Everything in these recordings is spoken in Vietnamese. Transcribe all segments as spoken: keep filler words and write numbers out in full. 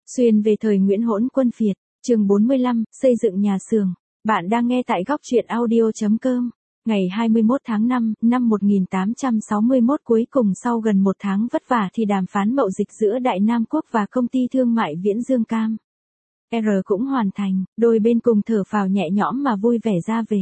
Xuyên về thời Nguyễn Hỗn Quân Phiệt, chương bốn mươi lăm, xây dựng nhà xưởng. Bạn đang nghe tại góc truyện audio chấm com. Ngày hai mươi mốt tháng năm, năm một nghìn tám trăm sáu mươi mốt, cuối cùng sau gần một tháng vất vả thì đàm phán mậu dịch giữa Đại Nam Quốc và công ty thương mại Viễn Dương Cam R cũng hoàn thành, đôi bên cùng thở phào nhẹ nhõm mà vui vẻ ra về.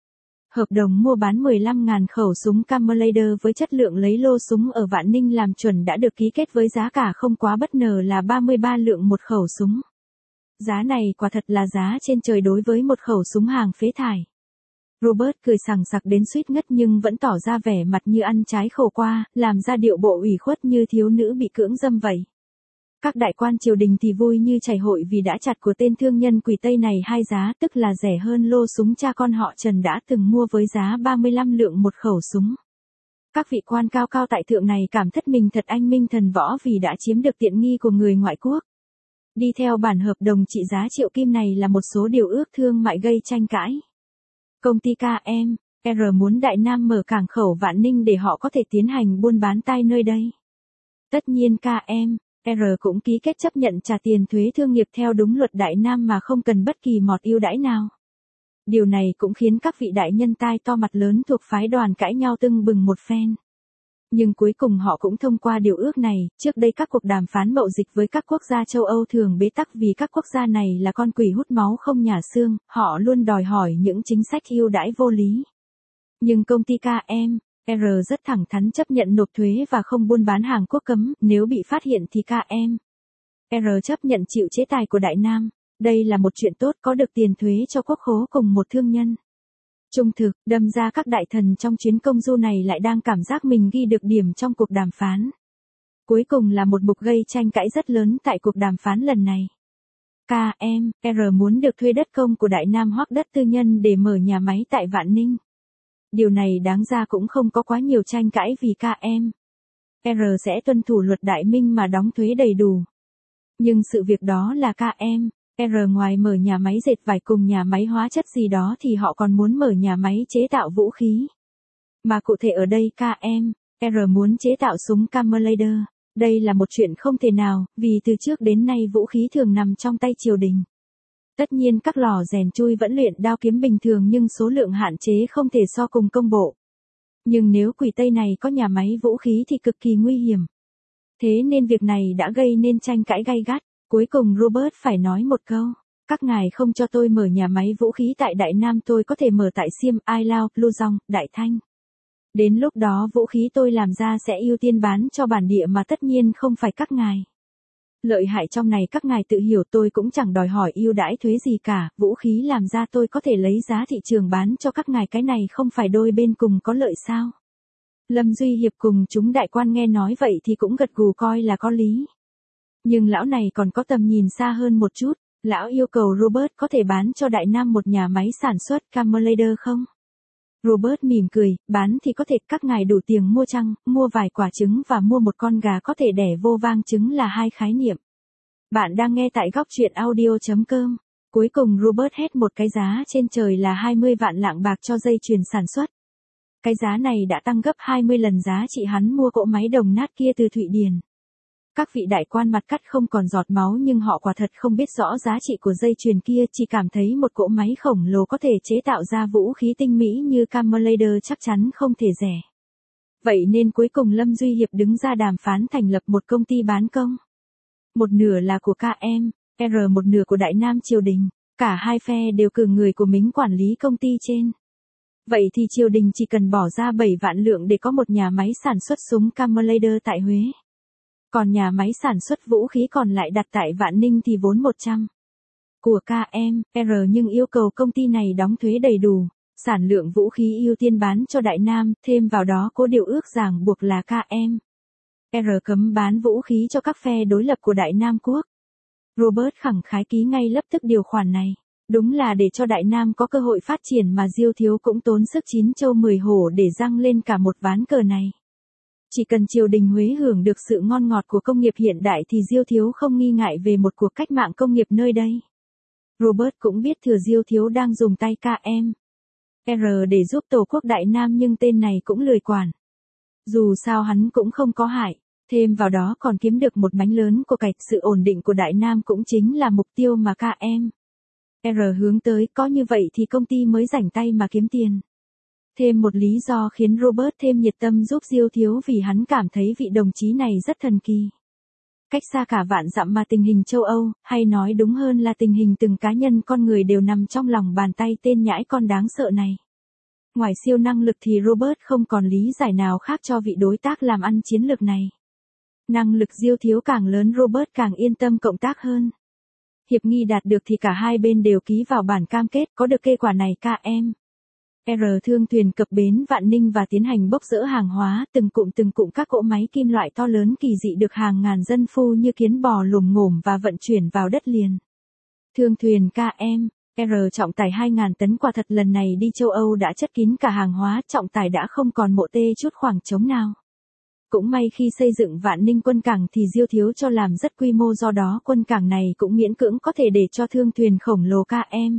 Hợp đồng mua bán mười lăm nghìn khẩu súng Camerader với chất lượng lấy lô súng ở Vạn Ninh làm chuẩn đã được ký kết với giá cả không quá bất ngờ là ba mươi ba lượng một khẩu súng. Giá này quả thật là giá trên trời đối với một khẩu súng hàng phế thải. Robert cười sảng sặc đến suýt ngất nhưng vẫn tỏ ra vẻ mặt như ăn trái khổ qua, làm ra điệu bộ ủy khuất như thiếu nữ bị cưỡng dâm vậy. Các đại quan triều đình thì vui như chảy hội vì đã chặt của tên thương nhân quỷ Tây này hai giá, tức là rẻ hơn lô súng cha con họ Trần đã từng mua với giá ba mươi lăm lượng một khẩu súng. Các vị quan cao cao tại thượng này cảm thất mình thật anh minh thần võ vì đã chiếm được tiện nghi của người ngoại quốc. Đi theo bản hợp đồng trị giá triệu kim này là một số điều ước thương mại gây tranh cãi. Công ty ca em R muốn Đại Nam mở cảng khẩu Vạn Ninh để họ có thể tiến hành buôn bán tay nơi đây. Tất nhiên ca em R cũng ký kết chấp nhận trả tiền thuế thương nghiệp theo đúng luật Đại Nam mà không cần bất kỳ mọt ưu đãi nào. Điều này cũng khiến các vị đại nhân tai to mặt lớn thuộc phái Đoàn cãi nhau tưng bừng một phen. Nhưng cuối cùng họ cũng thông qua điều ước này. Trước đây các cuộc đàm phán mậu dịch với các quốc gia châu Âu thường bế tắc vì các quốc gia này là con quỷ hút máu không nhả xương, họ luôn đòi hỏi những chính sách ưu đãi vô lý. Nhưng công ty ca em R rất thẳng thắn chấp nhận nộp thuế và không buôn bán hàng quốc cấm, nếu bị phát hiện thì ca em R chấp nhận chịu chế tài của Đại Nam. Đây là một chuyện tốt, có được tiền thuế cho quốc khố cùng một thương nhân trung thực, đâm ra các đại thần trong chuyến công du này lại đang cảm giác mình ghi được điểm trong cuộc đàm phán. Cuối cùng là một mục gây tranh cãi rất lớn tại cuộc đàm phán lần này. ca em R muốn được thuê đất công của Đại Nam hoặc đất tư nhân để mở nhà máy tại Vạn Ninh. Điều này đáng ra cũng không có quá nhiều tranh cãi vì ca em R sẽ tuân thủ luật Đại Minh mà đóng thuế đầy đủ. Nhưng sự việc đó là ca em R ngoài mở nhà máy dệt vải cùng nhà máy hóa chất gì đó thì họ còn muốn mở nhà máy chế tạo vũ khí. Mà cụ thể ở đây ca em R muốn chế tạo súng Camerader. Đây là một chuyện không thể nào, vì từ trước đến nay vũ khí thường nằm trong tay triều đình. Tất nhiên các lò rèn chui vẫn luyện đao kiếm bình thường nhưng số lượng hạn chế không thể so cùng công bộ. Nhưng nếu quỷ Tây này có nhà máy vũ khí thì cực kỳ nguy hiểm. Thế nên việc này đã gây nên tranh cãi gay gắt. Cuối cùng Robert phải nói một câu. Các ngài không cho tôi mở nhà máy vũ khí tại Đại Nam, tôi có thể mở tại Xiêm, Ai Lao, Luzon, Đại Thanh. Đến lúc đó vũ khí tôi làm ra sẽ ưu tiên bán cho bản địa mà tất nhiên không phải các ngài. Lợi hại trong này các ngài tự hiểu, tôi cũng chẳng đòi hỏi ưu đãi thuế gì cả, vũ khí làm ra tôi có thể lấy giá thị trường bán cho các ngài, cái này không phải đôi bên cùng có lợi sao? Lâm Duy Hiệp cùng chúng đại quan nghe nói vậy thì cũng gật gù coi là có lý. Nhưng lão này còn có tầm nhìn xa hơn một chút, lão yêu cầu Robert có thể bán cho Đại Nam một nhà máy sản xuất Camerader không? Robert mỉm cười, bán thì có thể, các ngài đủ tiền mua chăng, mua vài quả trứng và mua một con gà có thể đẻ vô vang trứng là hai khái niệm. Bạn đang nghe tại góc truyện audio chấm com. Cuối cùng Robert hét một cái giá trên trời là hai mươi vạn lạng bạc cho dây chuyền sản xuất. Cái giá này đã tăng gấp hai mươi lần giá trị hắn mua cỗ máy đồng nát kia từ Thụy Điển. Các vị đại quan mặt cắt không còn giọt máu nhưng họ quả thật không biết rõ giá trị của dây chuyền kia, chỉ cảm thấy một cỗ máy khổng lồ có thể chế tạo ra vũ khí tinh mỹ như Camerader chắc chắn không thể rẻ. Vậy nên cuối cùng Lâm Duy Hiệp đứng ra đàm phán thành lập một công ty bán công. Một nửa là của ca em R, một nửa của Đại Nam triều đình. Cả hai phe đều cử người của mình quản lý công ty trên. Vậy thì triều đình chỉ cần bỏ ra bảy vạn lượng để có một nhà máy sản xuất súng Camerader tại Huế. Còn nhà máy sản xuất vũ khí còn lại đặt tại Vạn Ninh thì vốn một trăm của ca em R nhưng yêu cầu công ty này đóng thuế đầy đủ, sản lượng vũ khí ưu tiên bán cho Đại Nam, thêm vào đó có điều ước ràng buộc là ca em R cấm bán vũ khí cho các phe đối lập của Đại Nam Quốc. Robert khẳng khái ký ngay lập tức điều khoản này. Đúng là để cho Đại Nam có cơ hội phát triển mà Diêu Thiếu cũng tốn sức chín châu mười hổ để răng lên cả một ván cờ này. Chỉ cần triều đình Huế hưởng được sự ngon ngọt của công nghiệp hiện đại thì Diêu Thiếu không nghi ngại về một cuộc cách mạng công nghiệp nơi đây. Robert cũng biết thừa Diêu Thiếu đang dùng tay ca em R để giúp tổ quốc Đại Nam nhưng tên này cũng lười quản. Dù sao hắn cũng không có hại, Thêm vào đó còn kiếm được một mánh lớn của cải, sự ổn định của Đại Nam cũng chính là mục tiêu mà ca em R hướng tới, có như vậy thì công ty mới rảnh tay mà kiếm tiền. Thêm một lý do khiến Robert thêm nhiệt tâm giúp Diêu Thiếu vì hắn cảm thấy vị đồng chí này rất thần kỳ. Cách xa cả vạn dặm mà tình hình châu Âu, hay nói đúng hơn là tình hình từng cá nhân con người đều nằm trong lòng bàn tay tên nhãi con đáng sợ này. Ngoài siêu năng lực thì Robert không còn lý giải nào khác cho vị đối tác làm ăn chiến lược này. Năng lực Diêu Thiếu càng lớn Robert càng yên tâm cộng tác hơn. Hiệp nghị đạt được thì cả hai bên đều ký vào bản cam kết, có được kết quả này ca em R thương thuyền cập bến Vạn Ninh và tiến hành bốc dỡ hàng hóa, từng cụm từng cụm các cỗ máy kim loại to lớn kỳ dị được hàng ngàn dân phu như kiến bò lồm ngổm và vận chuyển vào đất liền. Thương thuyền ca em R trọng tải hai nghìn tấn, quả thật lần này đi châu Âu đã chất kín cả hàng hóa, trọng tải đã không còn mộ tê chút khoảng trống nào. Cũng may khi xây dựng Vạn Ninh quân cảng thì Diêu Thiếu cho làm rất quy mô, do đó quân cảng này cũng miễn cưỡng có thể để cho thương thuyền khổng lồ ca em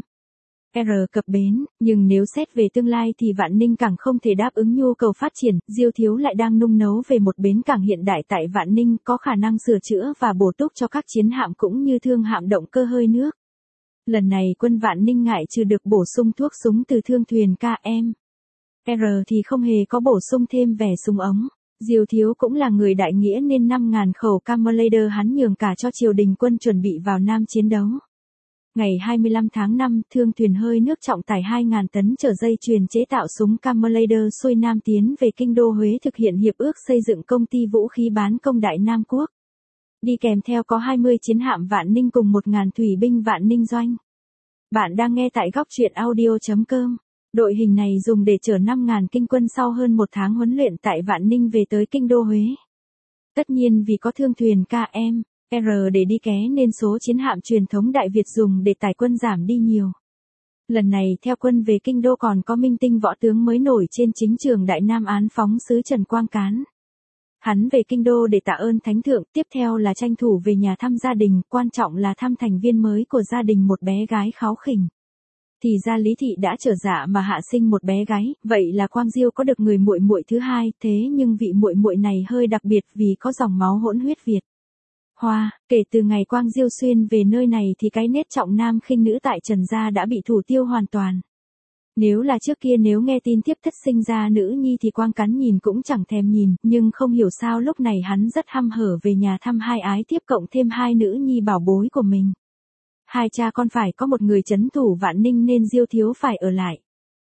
R cập bến, nhưng nếu xét về tương lai thì Vạn Ninh cảng không thể đáp ứng nhu cầu phát triển, Diêu Thiếu lại đang nung nấu về một bến cảng hiện đại tại Vạn Ninh có khả năng sửa chữa và bổ túc cho các chiến hạm cũng như thương hạm động cơ hơi nước. Lần này quân Vạn Ninh ngại trừ được bổ sung thuốc súng từ thương thuyền ca em R thì không hề có bổ sung thêm vẻ súng ống. Diêu Thiếu cũng là người đại nghĩa nên năm nghìn khẩu Camerlader hắn nhường cả cho triều đình quân chuẩn bị vào Nam chiến đấu. Ngày hai mươi lăm tháng năm, thương thuyền hơi nước trọng tải hai nghìn tấn chở dây chuyền chế tạo súng Camerlader xuôi Nam tiến về kinh đô Huế thực hiện hiệp ước xây dựng công ty vũ khí bán công Đại Nam Quốc. Đi kèm theo có hai mươi chiến hạm Vạn Ninh cùng một nghìn thủy binh Vạn Ninh doanh. Bạn đang nghe tại góc truyện audio chấm com. Đội hình này dùng để chở năm nghìn kinh quân sau hơn một tháng huấn luyện tại Vạn Ninh về tới kinh đô Huế. Tất nhiên vì có thương thuyền ca em R để đi ké nên số chiến hạm truyền thống Đại Việt dùng để tải quân giảm đi nhiều. Lần này theo quân về kinh đô còn có minh tinh võ tướng mới nổi trên chính trường Đại Nam án phóng sứ Trần Quang Cán. Hắn về kinh đô để tạ ơn thánh thượng, tiếp theo là tranh thủ về nhà thăm gia đình, quan trọng là thăm thành viên mới của gia đình một bé gái kháu khỉnh. Thì ra Lý Thị đã trở dạ mà hạ sinh một bé gái, vậy là Quang Diêu có được người muội muội thứ hai, thế nhưng vị muội muội này hơi đặc biệt vì có dòng máu hỗn huyết Việt Hoa. Kể từ ngày Quang Diêu xuyên về nơi này thì cái nết trọng nam khinh nữ tại Trần gia đã bị thủ tiêu hoàn toàn. Nếu là trước kia nếu nghe tin tiếp thất sinh ra nữ nhi thì Quang Cán nhìn cũng chẳng thèm nhìn, nhưng không hiểu sao lúc này hắn rất hăm hở về nhà thăm hai ái tiếp cộng thêm hai nữ nhi bảo bối của mình. Hai cha con phải có một người trấn thủ Vạn Ninh nên Diêu Thiếu phải ở lại.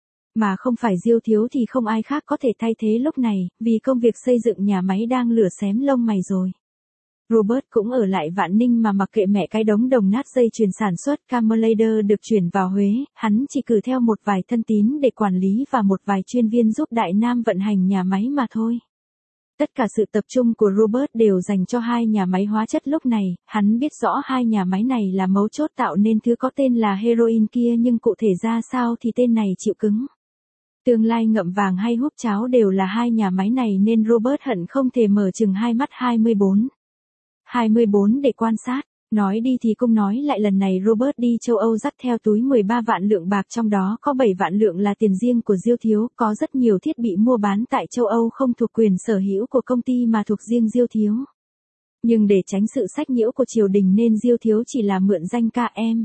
Mà không phải Diêu Thiếu thì không ai khác có thể thay thế lúc này, vì công việc xây dựng nhà máy đang lửa xém lông mày rồi. Robert cũng ở lại Vạn Ninh mà mặc kệ mẹ cái đống đồng nát dây chuyền sản xuất Camerlader được chuyển vào Huế, hắn chỉ cử theo một vài thân tín để quản lý và một vài chuyên viên giúp Đại Nam vận hành nhà máy mà thôi. Tất cả sự tập trung của Robert đều dành cho hai nhà máy hóa chất lúc này, hắn biết rõ hai nhà máy này là mấu chốt tạo nên thứ có tên là heroin kia, nhưng cụ thể ra sao thì tên này chịu cứng. Tương lai ngậm vàng hay húp cháo đều là hai nhà máy này nên Robert hận không thể mở chừng hai mắt hai mươi bốn. hai mươi bốn để quan sát. Nói đi thì cũng nói lại, lần này Robert đi châu Âu dắt theo túi mười ba vạn lượng bạc, trong đó có bảy vạn lượng là tiền riêng của Diêu Thiếu, có rất nhiều thiết bị mua bán tại châu Âu không thuộc quyền sở hữu của công ty mà thuộc riêng Diêu Thiếu. Nhưng để tránh sự sách nhiễu của triều đình nên Diêu Thiếu chỉ là mượn danh ca em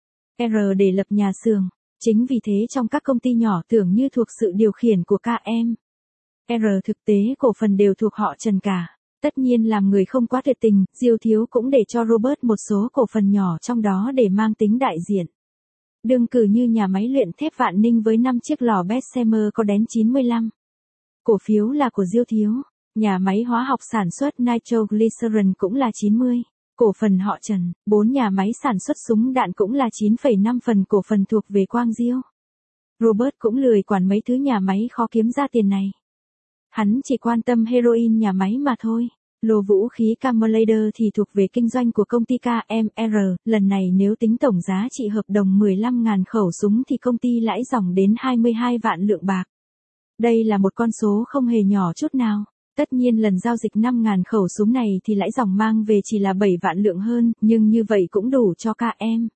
R để lập nhà xưởng. Chính vì thế trong các công ty nhỏ tưởng như thuộc sự điều khiển của ca em R, thực tế cổ phần đều thuộc họ Trần cả. Tất nhiên làm người không quá tuyệt tình, Diêu Thiếu cũng để cho Robert một số cổ phần nhỏ trong đó để mang tính đại diện. Đương cử như nhà máy luyện thép Vạn Ninh với năm chiếc lò Bessemer có đén chín mươi lăm. Cổ phiếu là của Diêu Thiếu. Nhà máy hóa học sản xuất nitroglycerin cũng là chín mươi. Cổ phần họ Trần. Bốn nhà máy sản xuất súng đạn cũng là chín phẩy năm phần cổ phần thuộc về Quang Diêu. Robert cũng lười quản mấy thứ nhà máy khó kiếm ra tiền này. Hắn chỉ quan tâm heroin nhà máy mà thôi. Lô vũ khí Camerlader thì thuộc về kinh doanh của công ty ca em R, lần này nếu tính tổng giá trị hợp đồng mười lăm nghìn khẩu súng thì công ty lãi dòng đến hai mươi hai vạn lượng bạc. Đây là một con số không hề nhỏ chút nào. Tất nhiên lần giao dịch năm nghìn khẩu súng này thì lãi dòng mang về chỉ là bảy vạn lượng hơn, nhưng như vậy cũng đủ cho ca em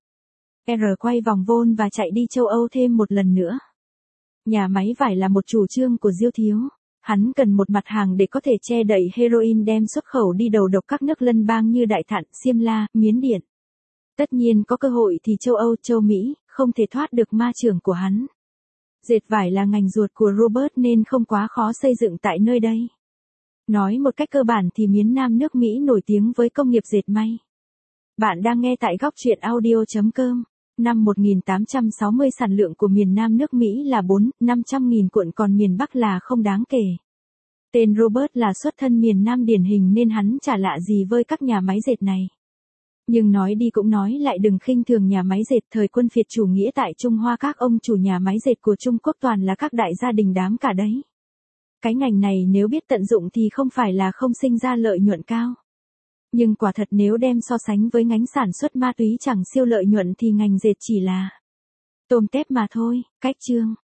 R quay vòng vôn và chạy đi châu Âu thêm một lần nữa. Nhà máy vải là một chủ trương của Diêu Thiếu. Hắn cần một mặt hàng để có thể che đậy heroin đem xuất khẩu đi đầu độc các nước lân bang như Đại Thản, Xiêm-la, Miến Điện. Tất nhiên có cơ hội thì châu Âu, châu Mỹ, không thể thoát được ma chưởng của hắn. Dệt vải là ngành ruột của Robert nên không quá khó xây dựng tại nơi đây. Nói một cách cơ bản thì miền Nam nước Mỹ nổi tiếng với công nghiệp dệt may. Bạn đang nghe tại góc truyện audio chấm com. Năm một nghìn tám trăm sáu mươi sản lượng của miền Nam nước Mỹ là bốn đến năm trăm nghìn cuộn còn miền Bắc là không đáng kể. Tên Robert là xuất thân miền Nam điển hình nên hắn chả lạ gì với các nhà máy dệt này. Nhưng nói đi cũng nói lại đừng khinh thường nhà máy dệt thời quân phiệt chủ nghĩa tại Trung Hoa, các ông chủ nhà máy dệt của Trung Quốc toàn là các đại gia đình đám cả đấy. Cái ngành này nếu biết tận dụng thì không phải là không sinh ra lợi nhuận cao. Nhưng quả thật nếu đem so sánh với ngành sản xuất ma túy chẳng siêu lợi nhuận thì ngành dệt chỉ là tôm tép mà thôi. Cách chương